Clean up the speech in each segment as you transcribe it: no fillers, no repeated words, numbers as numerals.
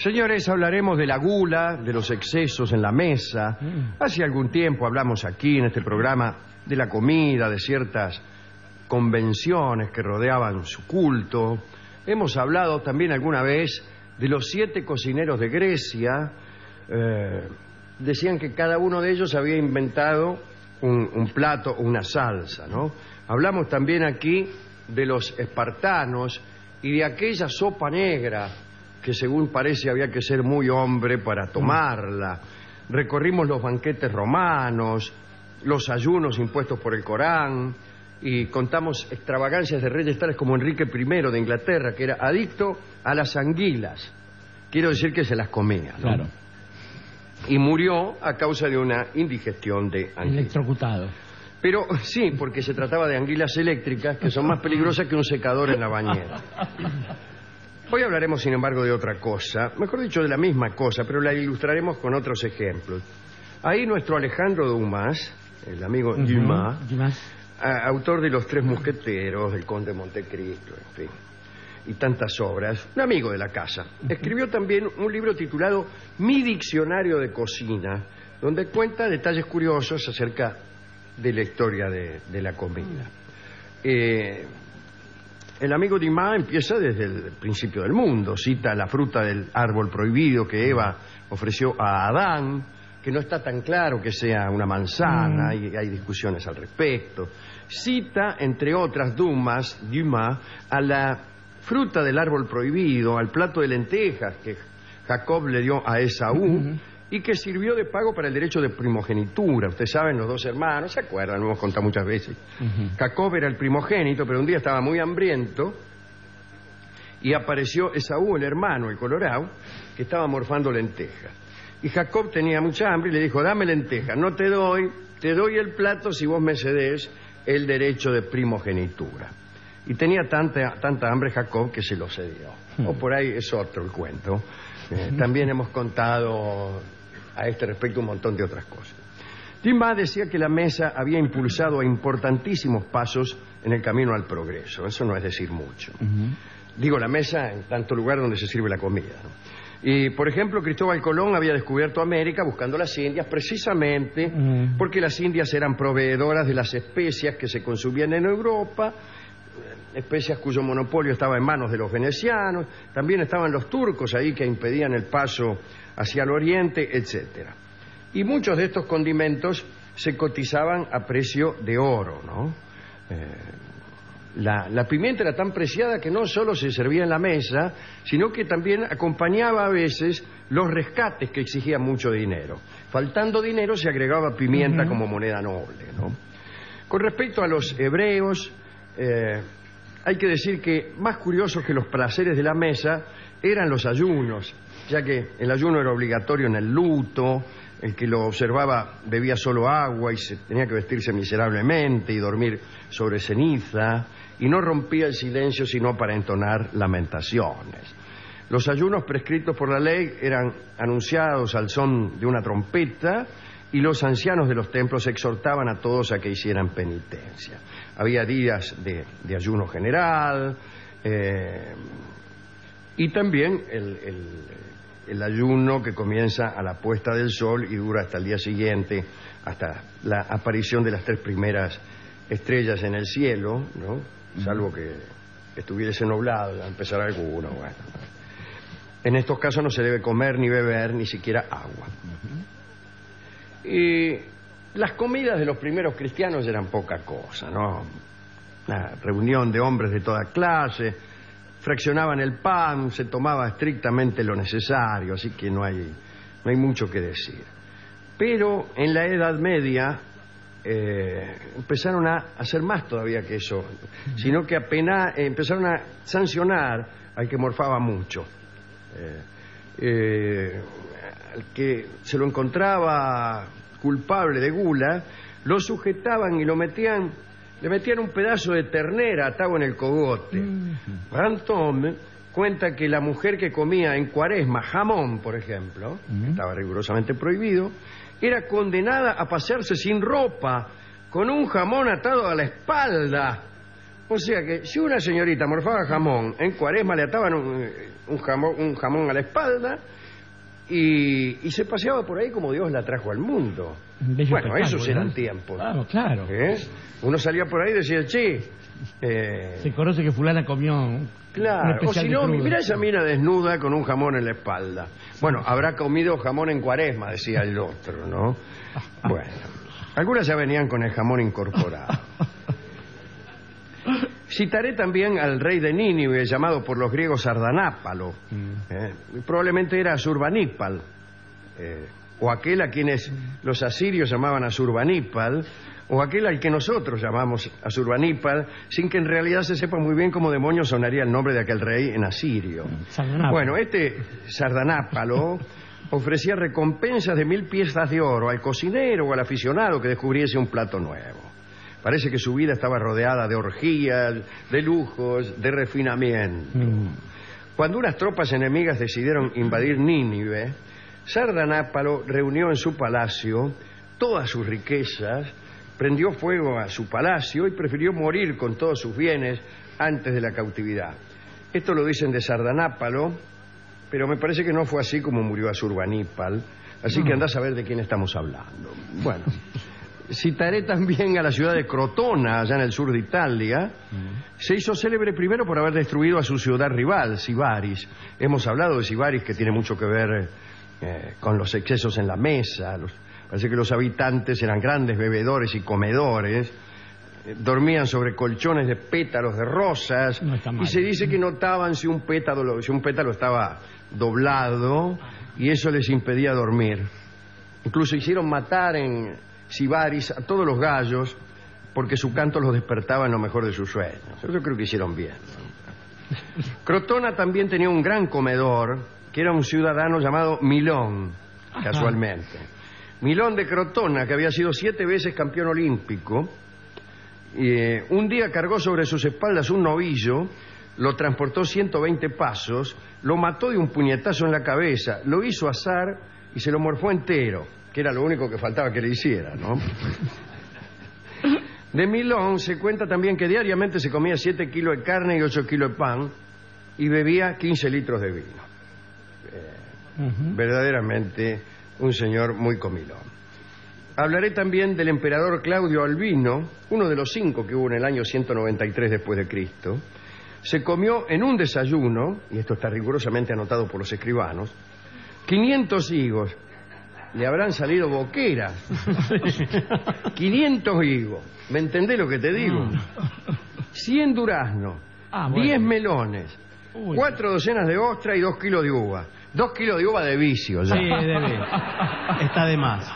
Señores, hablaremos de la gula, de los excesos en la mesa. Hace algún tiempo hablamos aquí en este programa de la comida, de ciertas convenciones que rodeaban su culto. Hemos hablado también alguna vez de los 7 cocineros de Grecia. Decían que cada uno de ellos había inventado un plato o una salsa, ¿no? Hablamos también aquí de los espartanos y de aquella sopa negra que según parece había que ser muy hombre para tomarla. Recorrimos los banquetes romanos, los ayunos impuestos por el Corán, y contamos extravagancias de reyes tales como Enrique I de Inglaterra, que era adicto a las anguilas. Quiero decir que se las comía, ¿no? Claro. Y murió a causa de una indigestión de anguilas. Electrocutado. Pero sí, porque se trataba de anguilas eléctricas que son más peligrosas que un secador en la bañera. Hoy hablaremos, sin embargo, de otra cosa, mejor dicho, de la misma cosa, pero la ilustraremos con otros ejemplos. Ahí nuestro Alejandro Dumas, el amigo Dumas, autor de Los Tres Mosqueteros, del Conde de Montecristo, en fin, y tantas obras, un amigo de la casa, escribió también un libro titulado Mi Diccionario de Cocina, donde cuenta detalles curiosos acerca de la historia de la comida. El amigo Dumas empieza desde el principio del mundo, cita la fruta del árbol prohibido que Eva ofreció a Adán, que no está tan claro que sea una manzana, y hay discusiones al respecto. Cita, entre otras, Dumas, a la fruta del árbol prohibido, al plato de lentejas que Jacob le dio a Esaú, y que sirvió de pago para el derecho de primogenitura. Ustedes saben, los 2 hermanos, ¿se acuerdan? Lo hemos contado muchas veces. Jacob era el primogénito, pero un día estaba muy hambriento y apareció Esaú, el hermano, el colorado, que estaba morfando lentejas. Y Jacob tenía mucha hambre y le dijo: dame lentejas, no te doy el plato si vos me cedés el derecho de primogenitura. Y tenía tanta hambre Jacob que se lo cedió. O por ahí es otro el cuento. También hemos contado a este respecto un montón de otras cosas. Dumas decía que la mesa había impulsado a importantísimos pasos en el camino al progreso. Eso no es decir mucho. Digo, la mesa en tanto lugar donde se sirve la comida, ¿no? Y, por ejemplo, Cristóbal Colón había descubierto América buscando las Indias precisamente porque las Indias eran proveedoras de las especias que se consumían en Europa, especias cuyo monopolio estaba en manos de los venecianos. También estaban los turcos ahí que impedían el paso hacia el oriente, etcétera. Y muchos de estos condimentos se cotizaban a precio de oro, ¿no? La pimienta era tan preciada que no solo se servía en la mesa, sino que también acompañaba a veces los rescates que exigían mucho dinero. Faltando dinero se agregaba pimienta como moneda noble, ¿no? Con respecto a los hebreos, hay que decir que más curiosos que los placeres de la mesa eran los ayunos, ya que el ayuno era obligatorio en el luto. El que lo observaba bebía solo agua y se tenía que vestirse miserablemente y dormir sobre ceniza, y no rompía el silencio sino para entonar lamentaciones. Los ayunos prescritos por la ley eran anunciados al son de una trompeta, y los ancianos de los templos exhortaban a todos a que hicieran penitencia. Había días de ayuno general, y también el ayuno que comienza a la puesta del sol y dura hasta el día siguiente, hasta la aparición de las 3 primeras estrellas en el cielo, ¿no? Salvo que estuviese nublado, a empezar alguno, bueno. En estos casos no se debe comer ni beber ni siquiera agua. Y las comidas de los primeros cristianos eran poca cosa, ¿no? Una reunión de hombres de toda clase, fraccionaban el pan, se tomaba estrictamente lo necesario, así que no hay mucho que decir. Pero en la Edad Media empezaron a hacer más todavía que eso, sino que apenas empezaron a sancionar al que morfaba mucho. Al que se lo encontraba culpable de gula, lo sujetaban y le metían un pedazo de ternera atado en el cogote. Brantôme cuenta que la mujer que comía en Cuaresma jamón, por ejemplo, que estaba rigurosamente prohibido, era condenada a pasearse sin ropa, con un jamón atado a la espalda, O sea que si una señorita morfaba jamón, en Cuaresma le ataban un jamón a la espalda y se paseaba por ahí como Dios la trajo al mundo. Bueno, esos eran tiempos. Claro, claro. Uno salía por ahí y decía, che... se conoce que fulana comió... Claro, o si no, mira esa mina desnuda con un jamón en la espalda. Bueno, habrá comido jamón en Cuaresma, decía el otro, ¿no? Bueno, algunas ya venían con el jamón incorporado. Citaré también al rey de Nínive, llamado por los griegos Sardanápalo. Probablemente era Asurbanipal, o aquel a quienes los asirios llamaban Asurbanipal, o aquel al que nosotros llamamos Asurbanipal, sin que en realidad se sepa muy bien cómo demonios sonaría el nombre de aquel rey en asirio. Bueno, este Sardanápalo ofrecía recompensas de 1000 piezas de oro al cocinero o al aficionado que descubriese un plato nuevo. Parece que su vida estaba rodeada de orgías, de lujos, de refinamiento. Cuando unas tropas enemigas decidieron invadir Nínive, Sardanápalo reunió en su palacio todas sus riquezas, prendió fuego a su palacio y prefirió morir con todos sus bienes antes de la cautividad. Esto lo dicen de Sardanápalo, pero me parece que no fue así como murió Asurbanipal, así que andá a saber de quién estamos hablando. Bueno, citaré también a la ciudad de Crotona, allá en el sur de Italia. Se hizo célebre primero por haber destruido a su ciudad rival, Sibaris. Hemos hablado de Sibaris, que tiene mucho que ver con los excesos en la mesa. Parece que los habitantes eran grandes bebedores y comedores, dormían sobre colchones de pétalos de rosas, y se dice que notaban si un pétalo estaba doblado, y eso les impedía dormir. Incluso hicieron matar en Sibaris a todos los gallos porque su canto los despertaba en lo mejor de sus sueños. Yo creo que hicieron bien, ¿no? Crotona también tenía un gran comedor, que era un ciudadano llamado Milón, casualmente. Milón de Crotona, que había sido 7 veces campeón olímpico, un día cargó sobre sus espaldas un novillo, lo transportó 120 pasos, lo mató de un puñetazo en la cabeza, lo hizo asar y se lo morfó entero, que era lo único que faltaba que le hiciera, ¿no? De Milón se cuenta también que diariamente se comía 7 kilos de carne y 8 kilos de pan y bebía 15 litros de vino. Verdaderamente un señor muy comilón. Hablaré también del emperador Claudio Albino, uno de los 5 que hubo en el año 193 después de Cristo. Se comió en un desayuno, y esto está rigurosamente anotado por los escribanos, 500 higos. Le habrán salido boqueras. 500 higos. ¿Me entendés lo que te digo? 100 duraznos, 10 melones, 4 docenas de ostras y 2 kilos de uva. 2 kilos de uva de vicio, ya. Sí, debe. Está de más.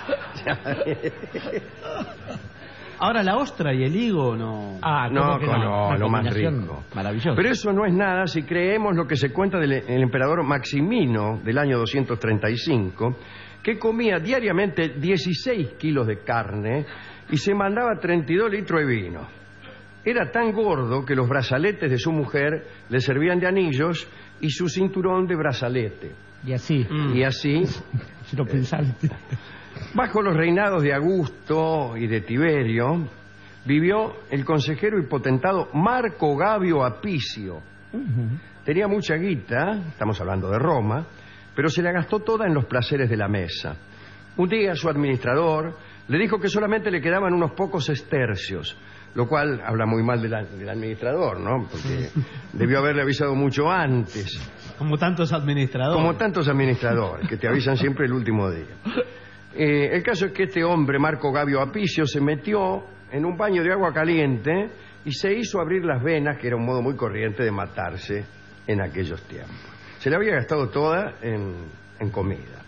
Ahora, la ostra y el higo no... No, lo más rico. Maravilloso. Pero eso no es nada si creemos lo que se cuenta del emperador Maximino del año 235, que comía diariamente 16 kilos de carne y se mandaba 32 litros de vino. Era tan gordo que los brazaletes de su mujer le servían de anillos y su cinturón de brazalete. Y así. Y así... Si lo pensaste. Bajo los reinados de Augusto y de Tiberio, vivió el consejero y potentado Marco Gabio Apicio. Tenía mucha guita, estamos hablando de Roma, pero se la gastó toda en los placeres de la mesa. Un día su administrador le dijo que solamente le quedaban unos pocos sestercios, lo cual habla muy mal del administrador, ¿no? Porque debió haberle avisado mucho antes. Como tantos administradores. Como tantos administradores, que te avisan siempre el último día. El caso es que este hombre, Marco Gabio Apicio, se metió en un baño de agua caliente y se hizo abrir las venas, que era un modo muy corriente de matarse en aquellos tiempos. Se la había gastado toda en comida.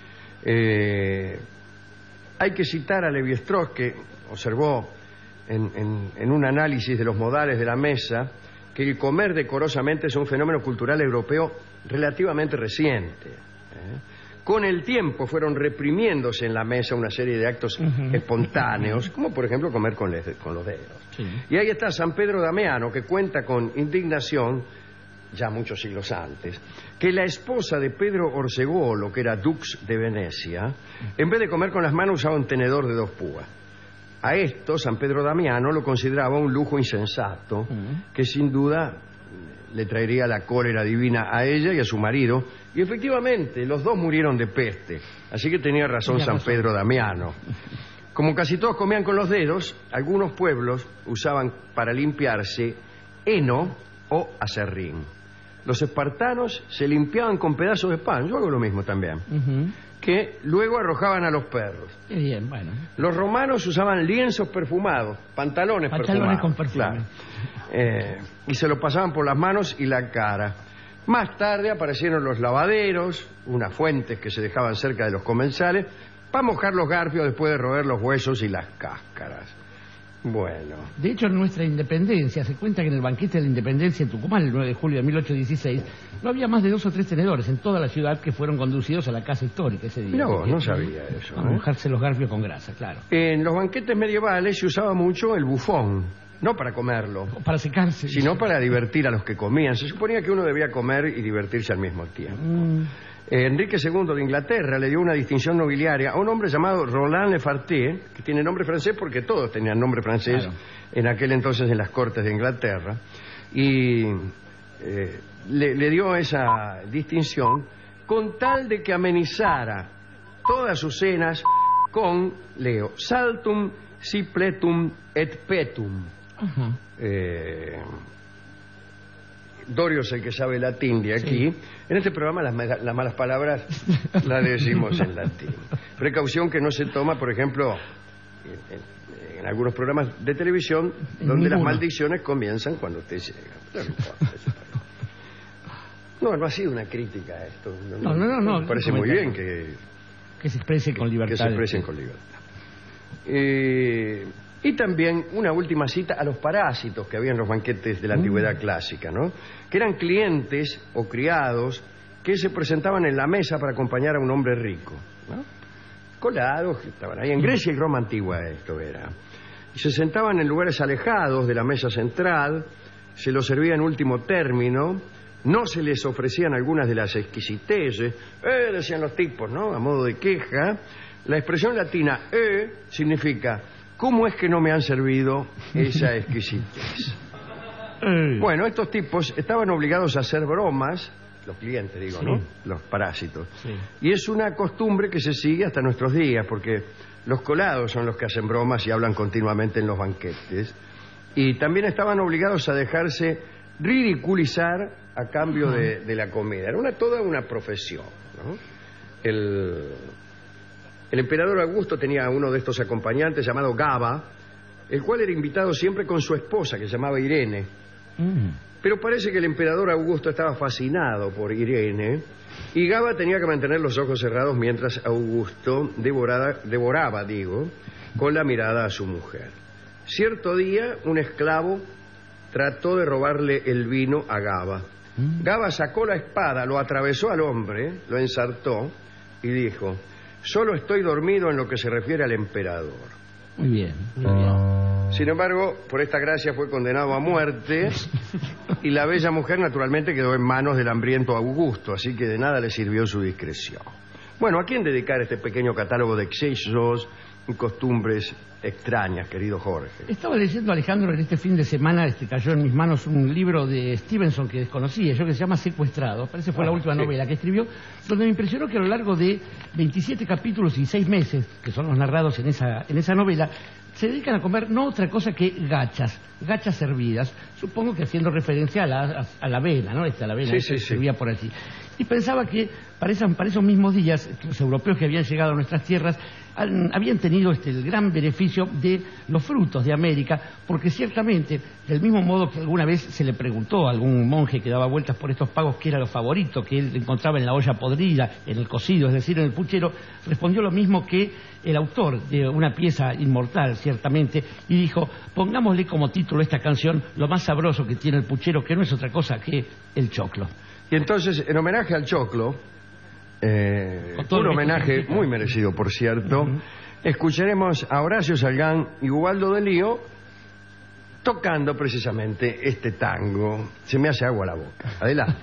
Hay que citar a Levi-Strauss, que observó en un análisis de los modales de la mesa que el comer decorosamente es un fenómeno cultural europeo relativamente reciente. Con el tiempo fueron reprimiéndose en la mesa una serie de actos espontáneos, como por ejemplo comer con los dedos. Sí. Y ahí está San Pedro Damiano, que cuenta con indignación, ya muchos siglos antes, que la esposa de Pedro Orsegolo, que era dux de Venecia, en vez de comer con las manos usaba un tenedor de 2 púas. A esto San Pedro Damiano lo consideraba un lujo insensato que sin duda le traería la cólera divina a ella y a su marido, y efectivamente los dos murieron de peste, así que tenía razón San Pedro Damiano. Como casi todos comían con los dedos, algunos pueblos usaban para limpiarse heno o aserrín. Los espartanos se limpiaban con pedazos de pan, yo hago lo mismo también, que luego arrojaban a los perros. Qué bien, bueno. Los romanos usaban lienzos perfumados, pantalones perfumados, con perfume. claro. Y se lo pasaban por las manos y la cara. Más tarde aparecieron los lavaderos, unas fuentes que se dejaban cerca de los comensales, para mojar los garfios después de roer los huesos y las cáscaras. Bueno. De hecho, en nuestra independencia, se cuenta que en el banquete de la independencia en Tucumán, el 9 de julio de 1816, no había más de 2 o 3 tenedores en toda la ciudad que fueron conducidos a la casa histórica ese día. Mirá vos, no sabía eso. A mojarse los garfios con grasa, claro. En los banquetes medievales se usaba mucho el bufón, no para comerlo, O para secarse, sino para divertir a los que comían. Se suponía que uno debía comer y divertirse al mismo tiempo. Enrique II de Inglaterra le dio una distinción nobiliaria a un hombre llamado Roland Lefartier, que tiene nombre francés porque todos tenían nombre francés, claro, en aquel entonces en las cortes de Inglaterra, y le dio esa distinción con tal de que amenizara todas sus cenas con, leo, saltum, cipletum et petum. Dorio es el que sabe latín de aquí. Sí. En este programa las malas palabras las decimos en latín. Precaución que no se toma, por ejemplo, en algunos programas de televisión donde las maldiciones comienzan cuando usted llega. No ha sido una crítica a esto. No. Me parece muy bien que se exprese con libertad. Que se expresen con libertad. Y también una última cita a los parásitos que había en los banquetes de la antigüedad clásica, ¿no? Que eran clientes o criados que se presentaban en la mesa para acompañar a un hombre rico, ¿no? Colados, que estaban ahí en Grecia y Roma antigua esto era. Y se sentaban en lugares alejados de la mesa central, se los servía en último término, no se les ofrecían algunas de las exquisiteces, decían los tipos, ¿no? A modo de queja. La expresión latina significa: ¿cómo es que no me han servido esa exquisitez? Bueno, estos tipos estaban obligados a hacer bromas, los clientes digo, sí, ¿no? Los parásitos. Sí. Y es una costumbre que se sigue hasta nuestros días, porque los colados son los que hacen bromas y hablan continuamente en los banquetes. Y también estaban obligados a dejarse ridiculizar a cambio de la comida. Era toda una profesión, ¿no? El emperador Augusto tenía uno de estos acompañantes llamado Gaba, el cual era invitado siempre con su esposa, que se llamaba Irene. Pero parece que el emperador Augusto estaba fascinado por Irene, y Gaba tenía que mantener los ojos cerrados mientras Augusto devoraba, con la mirada a su mujer. Cierto día, un esclavo trató de robarle el vino a Gaba. Gaba sacó la espada, lo atravesó al hombre, lo ensartó y dijo: solo estoy dormido en lo que se refiere al emperador. Muy bien, muy bien. Sin embargo, por esta gracia fue condenado a muerte y la bella mujer naturalmente quedó en manos del hambriento Augusto, así que de nada le sirvió su discreción. Bueno, ¿a quién dedicar este pequeño catálogo de excesos y costumbres extrañas, querido Jorge? Estaba leyendo, Alejandro, en este fin de semana cayó en mis manos un libro de Stevenson que desconocía yo, que se llama Secuestrado. Parece que fue la última novela que escribió, donde me impresionó que a lo largo de 27 capítulos y 6 meses, que son los narrados en esa novela, se dedican a comer no otra cosa que gachas hervidas, supongo que haciendo referencia a la avena, ¿no? La avena que se servía por allí. Y pensaba que para esos mismos días, los europeos que habían llegado a nuestras tierras habían tenido el gran beneficio de los frutos de América, porque ciertamente, del mismo modo que alguna vez se le preguntó a algún monje que daba vueltas por estos pagos qué era lo favorito que él encontraba en la olla podrida, en el cocido, es decir, en el puchero, respondió lo mismo que el autor de una pieza inmortal, ciertamente, y dijo: pongámosle como título a esta canción lo más sabroso que tiene el puchero, que no es otra cosa que el choclo. Y entonces, en homenaje al choclo, un homenaje muy merecido, por cierto, escucharemos a Horacio Salgán y Ubaldo de Lío tocando precisamente este tango. Se me hace agua la boca. Adelante.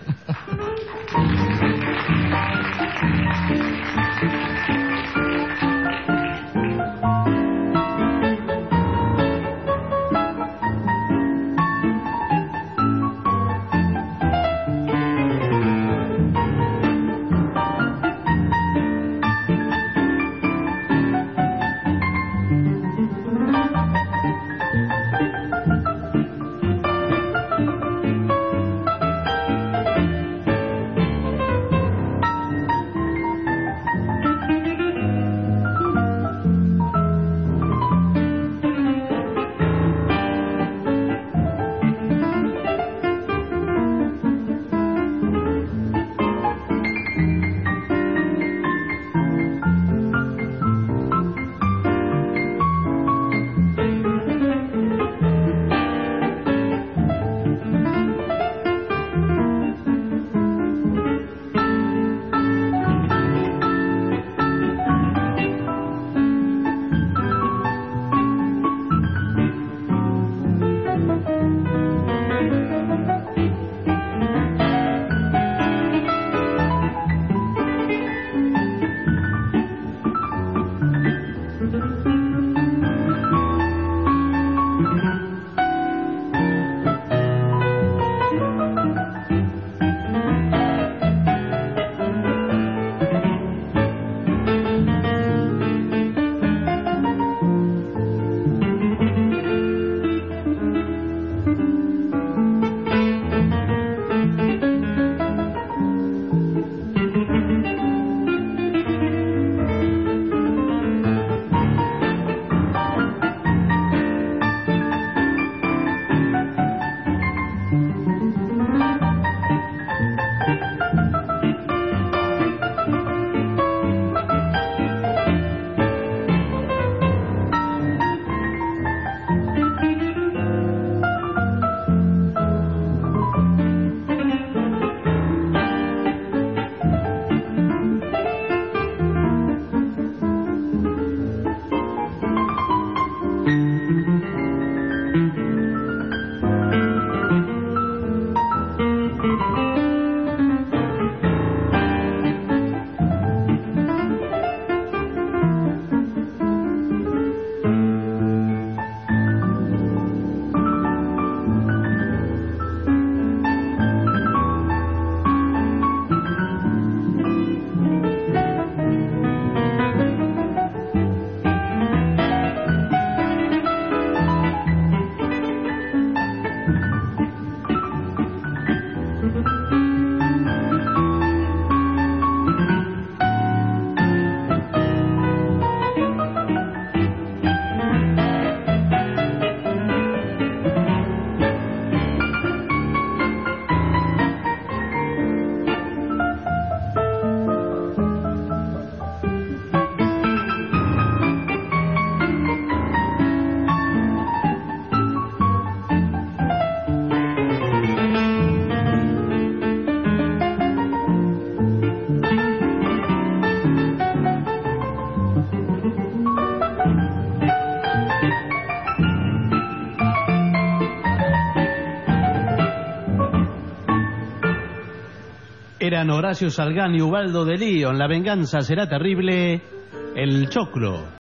Eran Horacio Salgán y Ubaldo de Lío. En La venganza será terrible. El choclo.